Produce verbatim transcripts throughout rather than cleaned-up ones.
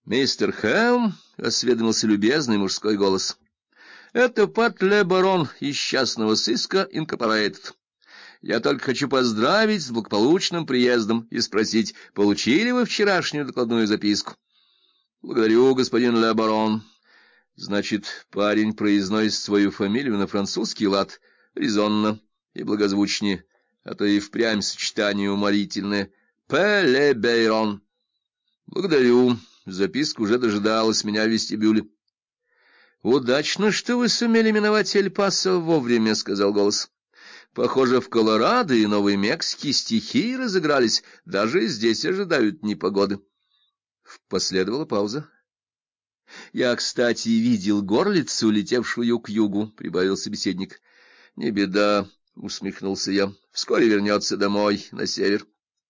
«Мистер Хелм», — осведомился любезный мужской голос, — «это Пат Ле Барон из частного сыска Инкорпорейтед. Я только хочу поздравить с благополучным приездом и спросить, получили вы вчерашнюю докладную записку?» «Благодарю, господин Ле Барон». Значит, парень произносит свою фамилию на французский лад, резонно и благозвучнее, а то и впрямь сочетание уморительное. «П. Ле Бейрон». «Благодарю». Записка уже дожидалась меня в вестибюле. «Удачно, что вы сумели миновать Эль-Пасо вовремя», — сказал голос. «Похоже, в Колорадо и Новой Мексике стихии разыгрались, даже здесь ожидают непогоды». Последовала пауза. «Я, кстати, видел горлицу, летевшую к югу», — прибавил собеседник. «Не беда», — усмехнулся я, — «вскоре вернется домой, на север».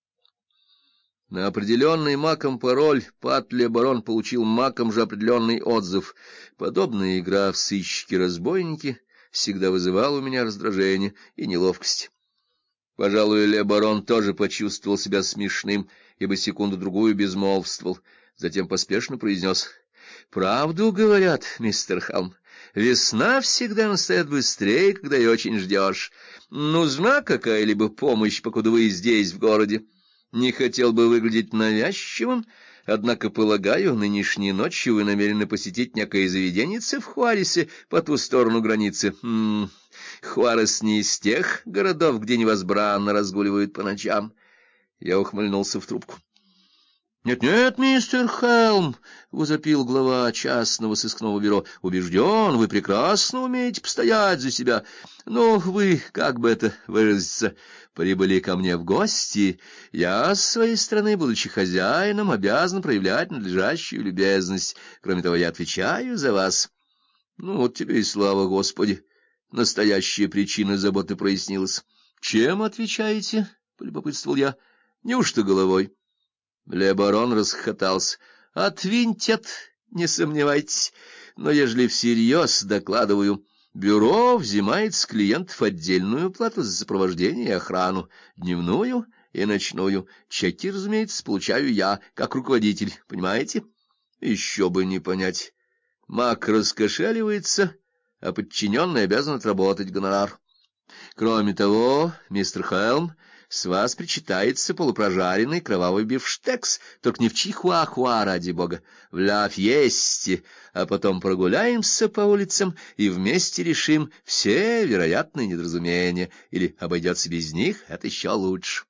На определенный маком пароль Пат Ле Барон получил маком же определенный отзыв. Подобная игра в сыщики-разбойники всегда вызывала у меня раздражение и неловкость. Пожалуй, Ле Барон тоже почувствовал себя смешным, ибо секунду-другую безмолвствовал, затем поспешно произнес: «Правду говорят, мистер Халм, весна всегда настает быстрее, когда ее очень ждешь. Нужна какая-либо помощь, покуда вы здесь, в городе? Не хотел бы выглядеть навязчивым, однако, полагаю, нынешней ночью вы намерены посетить некое заведенице в Хуаресе по ту сторону границы. М-м, Хуарес не из тех городов, где невозбранно разгуливают по ночам». Я ухмыльнулся в трубку. «Нет-нет, мистер Хелм», — возопил глава частного сыскного бюро, — «убежден, вы прекрасно умеете постоять за себя. Но вы, как бы это выразиться, прибыли ко мне в гости. Я, с своей стороны, будучи хозяином, обязан проявлять надлежащую любезность. Кроме того, я отвечаю за вас». «Ну, вот тебе и слава Господи! Настоящая причина заботы прояснилась». «Чем отвечаете?» — полюбопытствовал я. «Неужто головой?» Ле Барон расхохотался. «Отвинтят, не сомневайтесь, но ежели всерьез, докладываю, бюро взимает с клиентов отдельную плату за сопровождение и охрану, дневную и ночную. Чеки, разумеется, получаю я, как руководитель, понимаете? Еще бы не понять. Мак раскошеливается, а подчиненный обязан отработать гонорар. Кроме того, мистер Хелм, с вас причитается полупрожаренный кровавый бифштекс, только не в чихуахуа, ради бога, в ля фьесте, а потом прогуляемся по улицам и вместе решим все вероятные недоразумения, или обойдется без них, это еще лучше».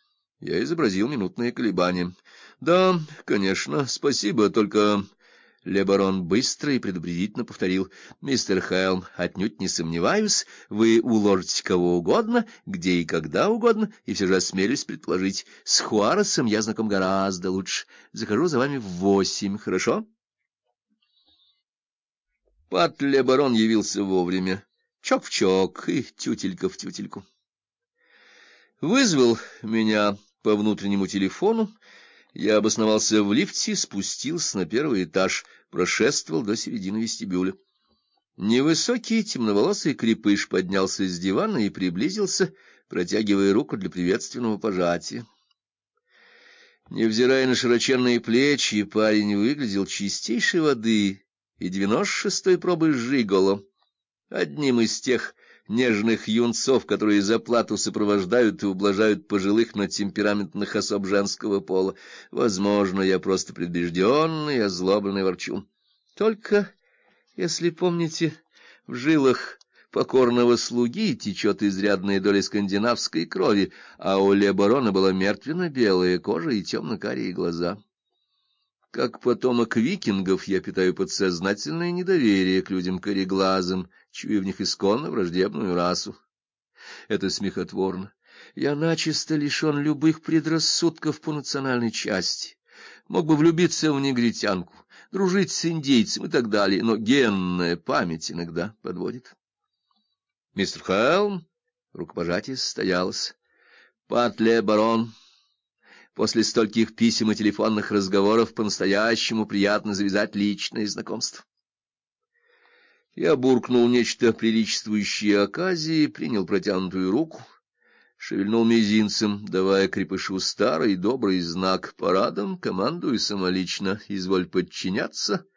Я изобразил минутное колебание. «Да, конечно, спасибо, только...» Ле Барон быстро и предупредительно повторил: «Мистер Хелм, отнюдь не сомневаюсь, вы уложите кого угодно, где и когда угодно, и все же осмелюсь предположить, с Хуаресом я знаком гораздо лучше. Захожу за вами в восемь, хорошо?» Пат Ле Барон явился вовремя. Чок в чок и тютелька в тютельку. Вызвал меня по внутреннему телефону. Я обосновался в лифте, спустился на первый этаж, прошествовал до середины вестибюля. Невысокий темноволосый крепыш поднялся с дивана и приблизился, протягивая руку для приветственного пожатия. Невзирая на широченные плечи, парень выглядел чистейшей воды и девяносто шестой пробы жиголо, одним из тех нежных юнцов, которые за плату сопровождают и ублажают пожилых, но темпераментных особ женского пола. Возможно, я просто предубежденный, озлобленный ворчун. Только, если помните, в жилах покорного слуги течет изрядная доля скандинавской крови, а у Ле Барона была мертвенно-белая кожа и темно-карие глаза. Как потомок викингов я питаю подсознательное недоверие к людям кореглазым, чуя в них исконно враждебную расу. Это смехотворно. Я начисто лишен любых предрассудков по национальной части. Мог бы влюбиться в негритянку, дружить с индейцем и так далее, но генная память иногда подводит. Мистер Хелм, рукопожатие состоялось. Пат Ле Барон. После стольких писем и телефонных разговоров по-настоящему приятно завязать личное знакомство. Я буркнул нечто приличествующее оказии, принял протянутую руку. шевельнул мизинцем, давая крепышу старый добрый знак: парадом командую самолично, изволь подчиняться